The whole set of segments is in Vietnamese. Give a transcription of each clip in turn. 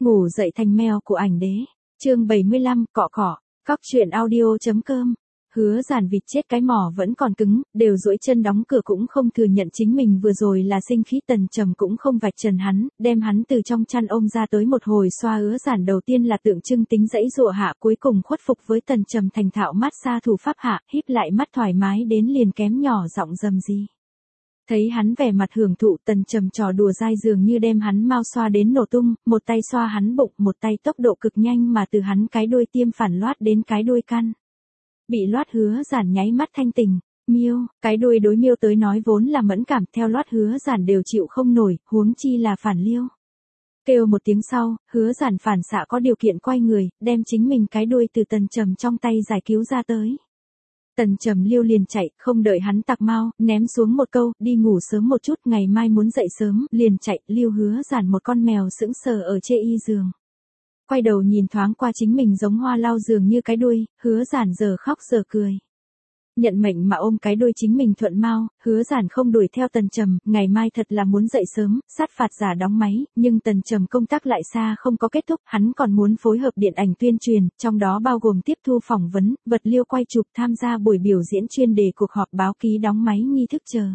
Ngủ dậy thành mèo của ảnh đế. Chương 75, cọ cọ. Cóc truyện audio.com. Hứa Giản vịt chết cái mỏ vẫn còn cứng, đều duỗi chân đóng cửa cũng không thừa nhận chính mình vừa rồi là sinh khí. Tần Trầm cũng không vạch trần hắn, đem hắn từ trong chăn ôm ra tới một hồi xoa. Hứa Giản đầu tiên là tượng trưng tính dãy dụa hạ, cuối cùng khuất phục với Tần Trầm thành thạo mát xa thủ pháp hạ, híp lại mắt thoải mái đến liền kém nhỏ giọng rầm gì. Thấy hắn vẻ mặt hưởng thụ, Tần Trầm trò đùa dai dường như đem hắn mau xoa đến nổ tung, một tay xoa hắn bụng, một tay tốc độ cực nhanh mà từ hắn cái đuôi tiêm phản loát đến cái đuôi căn. Bị loát Hứa Giản nháy mắt thanh tỉnh, miêu, cái đuôi đối miêu tới nói vốn là mẫn cảm, theo loát Hứa Giản đều chịu không nổi, huống chi là phản liêu. Kêu một tiếng sau, Hứa Giản phản xạ có điều kiện quay người, đem chính mình cái đuôi từ Tần Trầm trong tay giải cứu ra tới. Tần Trầm liêu liền chạy, không đợi hắn tặc mau, ném xuống một câu, đi ngủ sớm một chút, ngày mai muốn dậy sớm, liền chạy, liêu Hứa Giản một con mèo sững sờ ở chê y giường. Quay đầu nhìn thoáng qua chính mình giống hoa lau dường như cái đuôi, Hứa Giản giờ khóc giờ cười. Nhận mệnh mà ôm cái đuôi chính mình thuận mau, Hứa Giản không đuổi theo Tần Trầm, ngày mai thật là muốn dậy sớm, sát phạt giả đóng máy, nhưng Tần Trầm công tác lại xa không có kết thúc, hắn còn muốn phối hợp điện ảnh tuyên truyền, trong đó bao gồm tiếp thu phỏng vấn, vật liêu quay chụp, tham gia buổi biểu diễn chuyên đề, cuộc họp báo ký đóng máy nghi thức chờ.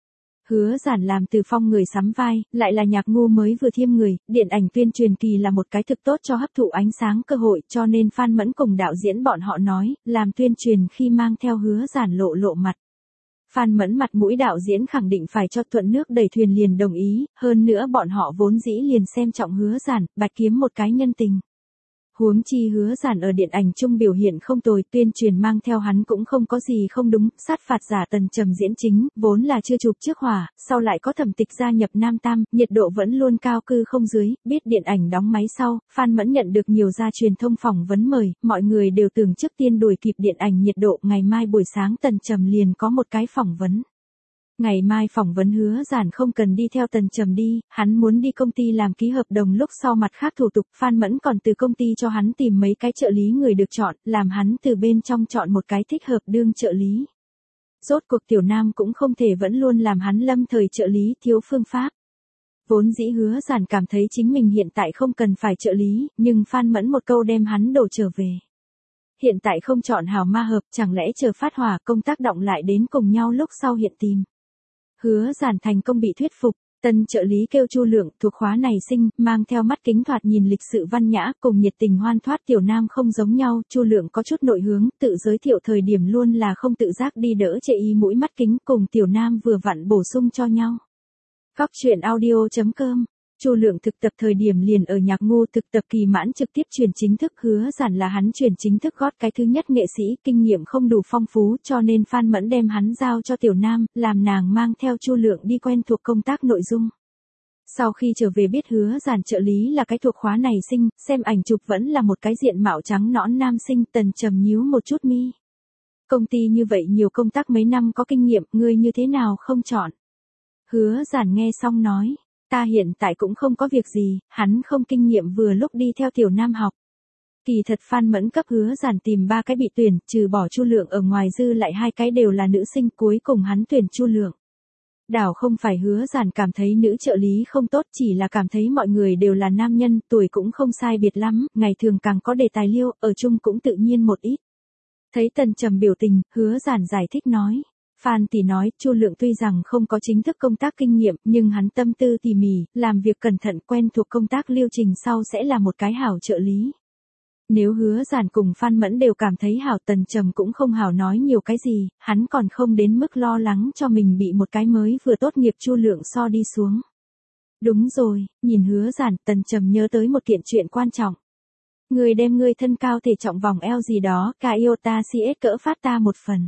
Hứa Giản làm Từ Phong người sắm vai, lại là Nhạc Ngu mới vừa thiêm người, điện ảnh tuyên truyền kỳ là một cái thực tốt cho hấp thụ ánh sáng cơ hội, cho nên Phan Mẫn cùng đạo diễn bọn họ nói, làm tuyên truyền khi mang theo Hứa Giản lộ mặt. Phan Mẫn mặt mũi đạo diễn khẳng định phải cho thuận nước đẩy thuyền liền đồng ý, hơn nữa bọn họ vốn dĩ liền xem trọng Hứa Giản, bạch kiếm một cái nhân tình. Huống chi Hứa Giản ở điện ảnh chung biểu hiện không tồi, tuyên truyền mang theo hắn cũng không có gì không đúng, sát phạt giả Tần Trầm diễn chính, vốn là chưa chụp trước hỏa, sau lại có Thẩm Tịch gia nhập Nam Tam, nhiệt độ vẫn luôn cao cư không dưới, biết điện ảnh đóng máy sau, Phan Mẫn nhận được nhiều gia truyền thông phỏng vấn mời, mọi người đều tưởng trước tiên đuổi kịp điện ảnh nhiệt độ, ngày mai buổi sáng Tần Trầm liền có một cái phỏng vấn. Ngày mai phỏng vấn Hứa Giản không cần đi theo Tần Trầm đi, hắn muốn đi công ty làm ký hợp đồng, lúc sau mặt khác thủ tục, Phan Mẫn còn từ công ty cho hắn tìm mấy cái trợ lý người được chọn, làm hắn từ bên trong chọn một cái thích hợp đương trợ lý. Rốt cuộc Tiểu Nam cũng không thể vẫn luôn làm hắn lâm thời trợ lý, thiếu phương pháp. Vốn dĩ Hứa Giản cảm thấy chính mình hiện tại không cần phải trợ lý, nhưng Phan Mẫn một câu đem hắn đổ trở về. Hiện tại không chọn hảo ma hợp, chẳng lẽ chờ phát hỏa, công tác động lại đến cùng nhau lúc sau hiện tìm. Hứa Giản thành công bị thuyết phục, tân trợ lý kêu Chu Lượng, thuộc khóa này sinh, mang theo mắt kính thoạt nhìn lịch sự văn nhã, cùng nhiệt tình hoan thoát. Tiểu Nam không giống nhau, Chu Lượng có chút nội hướng, tự giới thiệu thời điểm luôn là không tự giác đi đỡ chệ y mũi mắt kính, cùng Tiểu Nam vừa vặn bổ sung cho nhau. Cóc truyện audio.com. Chu Lượng thực tập thời điểm liền ở Nhạc Ngu, thực tập kỳ mãn trực tiếp truyền chính thức, Hứa Giản là hắn truyền chính thức gót cái thứ nhất nghệ sĩ, kinh nghiệm không đủ phong phú, cho nên Phan Mẫn đem hắn giao cho Tiểu Nam, làm nàng mang theo Chu Lượng đi quen thuộc công tác nội dung. Sau khi trở về biết Hứa Giản trợ lý là cái thuộc khóa này sinh, xem ảnh chụp vẫn là một cái diện mạo trắng nõn nam sinh. Tần Trầm nhíu một chút mi. Công ty như vậy nhiều công tác mấy năm có kinh nghiệm, ngươi như thế nào không chọn? Hứa Giản nghe xong nói. Ta hiện tại cũng không có việc gì, hắn không kinh nghiệm vừa lúc đi theo Tiểu Nam học. Kỳ thật Phan Mẫn cấp Hứa Giản tìm 3 cái bị tuyển, trừ bỏ Chu Lượng ở ngoài dư lại 2 cái đều là nữ sinh, cuối cùng hắn tuyển Chu Lượng. Đảo không phải Hứa Giản cảm thấy nữ trợ lý không tốt, chỉ là cảm thấy mọi người đều là nam nhân, tuổi cũng không sai biệt lắm, ngày thường càng có đề tài liêu, ở chung cũng tự nhiên một ít. Thấy Tần Trầm biểu tình, Hứa Giản giải thích nói. Phan tỷ nói, Chu Lượng tuy rằng không có chính thức công tác kinh nghiệm, nhưng hắn tâm tư tỉ mỉ, làm việc cẩn thận, quen thuộc công tác lưu trình sau sẽ là một cái hảo trợ lý. Nếu Hứa Giản cùng Phan Mẫn đều cảm thấy hảo, Tần Trầm cũng không hảo nói nhiều cái gì, hắn còn không đến mức lo lắng cho mình bị một cái mới vừa tốt nghiệp Chu Lượng so đi xuống. Đúng rồi, nhìn Hứa Giản, Tần Trầm nhớ tới một kiện chuyện quan trọng. Người đem người thân cao thể trọng vòng eo gì đó, cả iota CS cỡ phát ta một phần.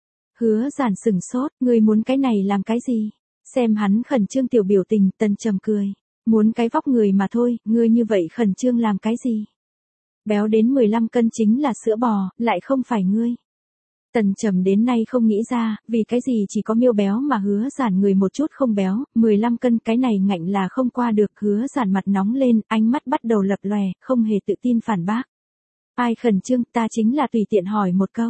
Hứa Giản sừng sốt, ngươi muốn cái này làm cái gì? Xem hắn khẩn trương tiểu biểu tình, Tần Trầm cười. Muốn cái vóc người mà thôi, ngươi như vậy khẩn trương làm cái gì? Béo đến 15 cân chính là sữa bò, lại không phải ngươi. Tần Trầm đến nay không nghĩ ra, vì cái gì chỉ có miêu béo mà Hứa Giản người một chút không béo, 15 cân cái này ngạnh là không qua được. Hứa Giản mặt nóng lên, ánh mắt bắt đầu lập lòe, không hề tự tin phản bác. Ai khẩn trương, ta chính là tùy tiện hỏi một câu.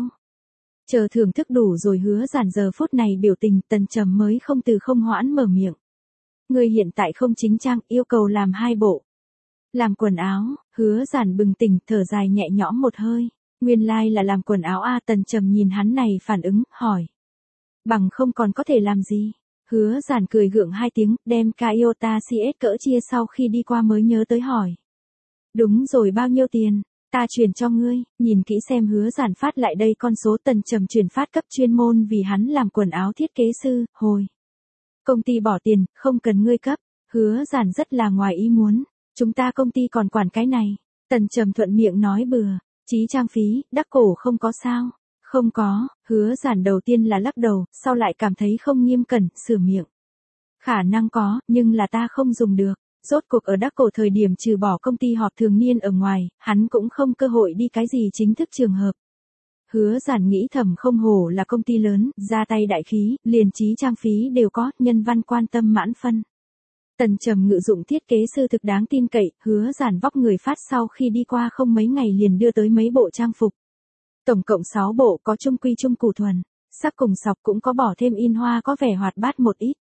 Chờ thưởng thức đủ rồi Hứa Giản giờ phút này biểu tình, Tần Trầm mới không từ không hoãn mở miệng. Ngươi hiện tại không chính trang, yêu cầu làm 2 bộ. Làm quần áo, Hứa Giản bừng tỉnh, thở dài nhẹ nhõm một hơi. Nguyên lai là làm quần áo a. Tần Trầm nhìn hắn này phản ứng, hỏi. Bằng không còn có thể làm gì? Hứa Giản cười gượng hai tiếng, đem Toyota CS cỡ chia sau khi đi qua mới nhớ tới hỏi. Đúng rồi, bao nhiêu tiền? Ta chuyển cho ngươi. Nhìn kỹ xem Hứa Giản phát lại đây con số. Tần Trầm chuyển phát cấp chuyên môn vì hắn làm quần áo thiết kế sư, hồi. Công ty bỏ tiền, không cần ngươi cấp. Hứa Giản rất là ngoài ý muốn. Chúng ta công ty còn quản cái này. Tần Trầm thuận miệng nói bừa. Chí trang phí, đắc cổ không có sao. Không có. Hứa Giản đầu tiên là lắc đầu, sau lại cảm thấy không nghiêm cẩn, sửa miệng. Khả năng có, nhưng là ta không dùng được. Rốt cuộc ở đắc cổ thời điểm trừ bỏ công ty họp thường niên ở ngoài, hắn cũng không cơ hội đi cái gì chính thức trường hợp. Hứa Giản nghĩ thầm, không hổ là công ty lớn, ra tay đại khí, liền chí trang phí đều có, nhân văn quan tâm mãn phân. Tần Trầm ngự dụng thiết kế sư thực đáng tin cậy. Hứa Giản vóc người phát sau khi đi qua không mấy ngày liền đưa tới mấy bộ trang phục. Tổng cộng 6 bộ, có trung quy trung cụ thuần, sắc cùng sọc, cũng có bỏ thêm in hoa, có vẻ hoạt bát một ít.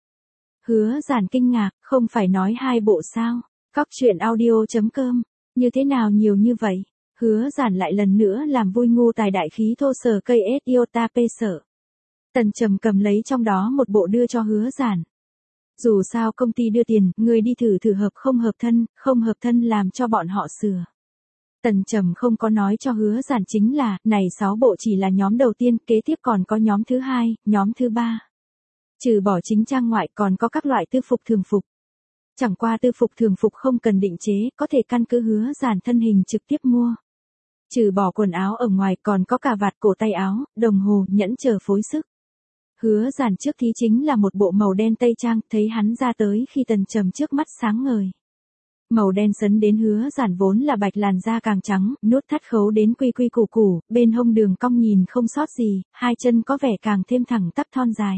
Hứa Giản kinh ngạc, không phải nói 2 bộ sao? Cóc truyện audio.com, như thế nào nhiều như vậy? Hứa Giản lại lần nữa làm vui ngu tài đại khí thô sở cây Toyota P sở. Tần Trầm cầm lấy trong đó một bộ đưa cho Hứa Giản. Dù sao công ty đưa tiền, người đi thử hợp không hợp thân làm cho bọn họ sửa. Tần Trầm không có nói cho Hứa Giản chính là, này 6 bộ chỉ là nhóm đầu tiên, kế tiếp còn có nhóm thứ 2, nhóm thứ 3. Trừ bỏ chính trang ngoại còn có các loại tư phục thường phục. Chẳng qua tư phục thường phục không cần định chế, có thể căn cứ Hứa Giản thân hình trực tiếp mua. Trừ bỏ quần áo ở ngoài còn có cà vạt, cổ tay áo, đồng hồ, nhẫn chờ phối sức. Hứa Giản trước thí chính là một bộ màu đen tây trang, thấy hắn ra tới khi Tần Trầm trước mắt sáng ngời. Màu đen sấn đến Hứa Giản vốn là bạch làn da càng trắng, nút thắt khấu đến quy quy củ củ, bên hông đường cong nhìn không sót gì, hai chân có vẻ càng thêm thẳng tắp thon dài.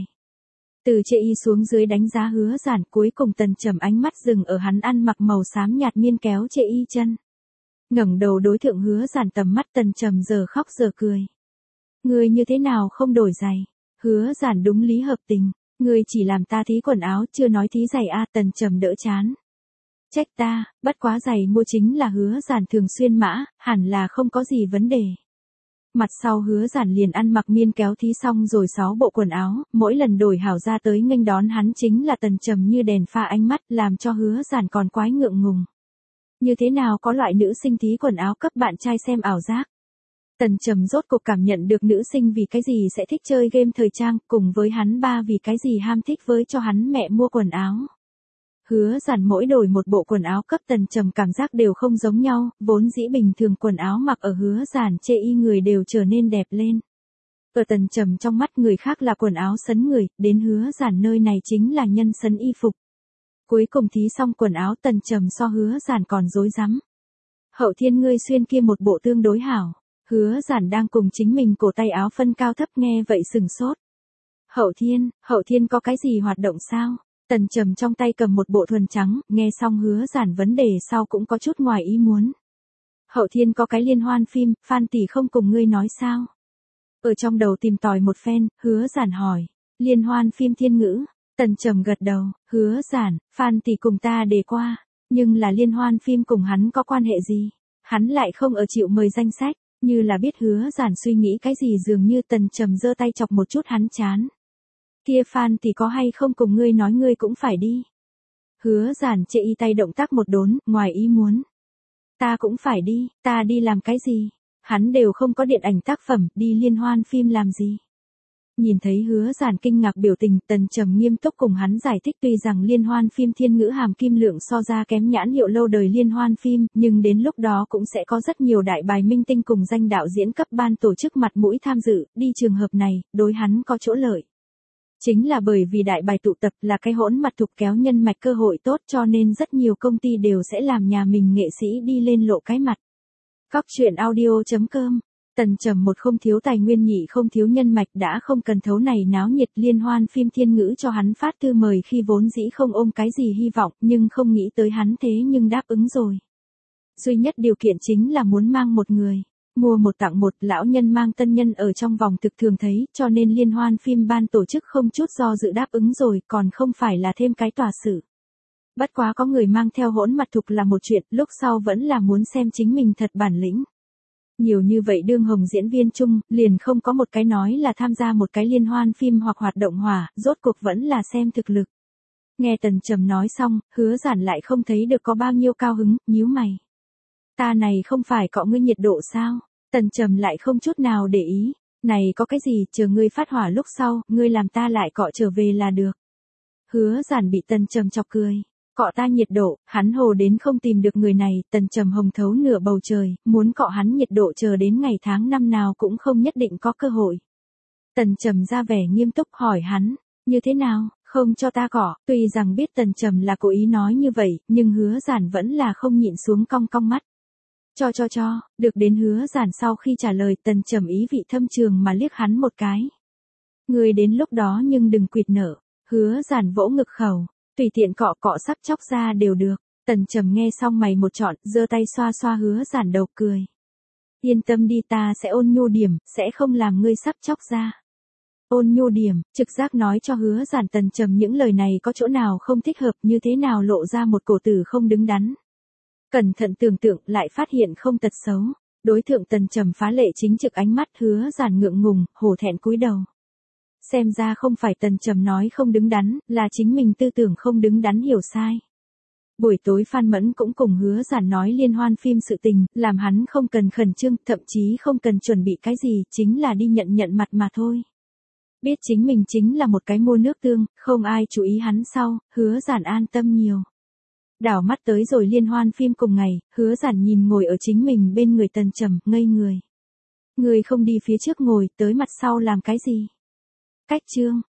Từ chê y xuống dưới đánh giá Hứa Giản, cuối cùng Tần Trầm ánh mắt dừng ở hắn ăn mặc màu xám nhạt miên kéo chê y chân. Ngẩng đầu đối thượng Hứa Giản tầm mắt, Tần Trầm giờ khóc giờ cười. Ngươi như thế nào không đổi giày? Hứa Giản đúng lý hợp tình, ngươi chỉ làm ta thí quần áo, chưa nói thí giày a. Tần Trầm đỡ chán. Trách ta, bất quá giày mua chính là Hứa Giản thường xuyên mã, hẳn là không có gì vấn đề. Mặt sau Hứa Giản liền ăn mặc miên kéo thí xong rồi 6 bộ quần áo, mỗi lần đổi hảo ra tới nghênh đón hắn chính là Tần Trầm như đèn pha ánh mắt, làm cho Hứa Giản còn quái ngượng ngùng. Như thế nào có loại nữ sinh thí quần áo cấp bạn trai xem ảo giác. Tần Trầm rốt cuộc cảm nhận được nữ sinh vì cái gì sẽ thích chơi game thời trang, cùng với hắn ba vì cái gì ham thích với cho hắn mẹ mua quần áo. Hứa Giản mỗi đổi một bộ quần áo cấp Tần Trầm cảm giác đều không giống nhau, vốn dĩ bình thường quần áo mặc ở Hứa Giản chê y người đều trở nên đẹp lên. Ở Tần Trầm trong mắt người khác là quần áo sấn người, đến Hứa Giản nơi này chính là nhân sấn y phục. Cuối cùng thí xong quần áo, Tần Trầm so Hứa Giản còn rối rắm. Hậu Thiên ngươi xuyên kia một bộ tương đối hảo. Hứa Giản đang cùng chính mình cổ tay áo phân cao thấp nghe vậy sừng sốt. Hậu Thiên có cái gì hoạt động sao? Tần Trầm trong tay cầm một bộ thuần trắng, nghe xong Hứa Giản vấn đề sau cũng có chút ngoài ý muốn. Hậu Thiên có cái liên hoan phim, Phan tỷ không cùng ngươi nói sao? Ở trong đầu tìm tòi một phen, Hứa Giản hỏi, liên hoan phim Thiên Ngữ. Tần Trầm gật đầu, Hứa Giản, Phan tỷ cùng ta đề qua, nhưng là liên hoan phim cùng hắn có quan hệ gì? Hắn lại không ở chịu mời danh sách. Như là biết Hứa Giản suy nghĩ cái gì dường như Tần Trầm giơ tay chọc một chút hắn chán. Kia Phan thì có hay không cùng ngươi nói ngươi cũng phải đi. Hứa Giản chệ y tay động tác một đốn, ngoài ý muốn. Ta cũng phải đi, ta đi làm cái gì? Hắn đều không có điện ảnh tác phẩm, đi liên hoan phim làm gì? Nhìn thấy Hứa Giản kinh ngạc biểu tình, Tần Trầm nghiêm túc cùng hắn giải thích tuy rằng liên hoan phim Thiên Ngữ hàm kim lượng so ra kém nhãn hiệu lâu đời liên hoan phim, nhưng đến lúc đó cũng sẽ có rất nhiều đại bài minh tinh cùng danh đạo diễn cấp ban tổ chức mặt mũi tham dự, đi trường hợp này, đối hắn có chỗ lợi. Chính là bởi vì đại bài tụ tập là cái hỗn mặt thục kéo nhân mạch cơ hội tốt cho nên rất nhiều công ty đều sẽ làm nhà mình nghệ sĩ đi lên lộ cái mặt. Cóc truyện audio.com. Tần Trầm một không thiếu tài nguyên, nhị không thiếu nhân mạch, đã không cần thấu này náo nhiệt liên hoan phim Thiên Ngữ cho hắn phát thư mời khi vốn dĩ không ôm cái gì hy vọng, nhưng không nghĩ tới hắn thế nhưng đáp ứng rồi. Duy nhất điều kiện chính là muốn mang một người. Mua một tặng một, lão nhân mang tân nhân ở trong vòng thực thường thấy, cho nên liên hoan phim ban tổ chức không chút do dự đáp ứng rồi, còn không phải là thêm cái tòa sự. Bất quá có người mang theo hỗn mặt thục là một chuyện, lúc sau vẫn là muốn xem chính mình thật bản lĩnh. Nhiều như vậy đương hồng diễn viên chung, liền không có một cái nói là tham gia một cái liên hoan phim hoặc hoạt động hỏa, rốt cuộc vẫn là xem thực lực. Nghe Tần Trầm nói xong, Hứa Giản lại không thấy được có bao nhiêu cao hứng, nhíu mày. Ta này không phải cọ ngươi nhiệt độ sao? Tần Trầm lại không chút nào để ý. Này có cái gì, chờ ngươi phát hỏa lúc sau, ngươi làm ta lại cọ trở về là được. Hứa Giản bị Tần Trầm chọc cười. Cọ ta nhiệt độ, hắn hồ đến không tìm được người này, Tần Trầm hồng thấu nửa bầu trời, muốn cọ hắn nhiệt độ chờ đến ngày tháng năm nào cũng không nhất định có cơ hội. Tần Trầm ra vẻ nghiêm túc hỏi hắn, như thế nào, không cho ta cọ, tuy rằng biết Tần Trầm là cố ý nói như vậy, nhưng Hứa Giản vẫn là không nhịn xuống cong cong mắt. Cho, được đến Hứa Giản sau khi trả lời Tần Trầm ý vị thâm trường mà liếc hắn một cái. Người đến lúc đó nhưng đừng quỵt nở, Hứa Giản vỗ ngực khẩu, tùy tiện cọ cọ sắp chóc ra đều được. Tần Trầm nghe xong mày một trọn, giơ tay xoa xoa Hứa Giản đầu cười. Yên tâm đi, ta sẽ ôn nhu điểm, sẽ không làm ngươi sắp chóc ra. Ôn nhu điểm, trực giác nói cho Hứa Giản Tần Trầm những lời này có chỗ nào không thích hợp, như thế nào lộ ra một cổ tử không đứng đắn. Cẩn thận tưởng tượng lại phát hiện không tật xấu. Đối thượng Tần Trầm phá lệ chính trực ánh mắt, Hứa Giản ngượng ngùng, hổ thẹn cúi đầu. Xem ra không phải Tần Trầm nói không đứng đắn, là chính mình tư tưởng không đứng đắn hiểu sai. Buổi tối Phan Mẫn cũng cùng Hứa Giản nói liên hoan phim sự tình, làm hắn không cần khẩn trương, thậm chí không cần chuẩn bị cái gì, chính là đi nhận mặt mà thôi. Biết chính mình chính là một cái mua nước tương, không ai chú ý hắn sau, Hứa Giản an tâm nhiều. Đảo mắt tới rồi liên hoan phim cùng ngày, Hứa Giản nhìn ngồi ở chính mình bên người Tần Trầm, ngây người. Người không đi phía trước ngồi, tới mặt sau làm cái gì? Cách chương.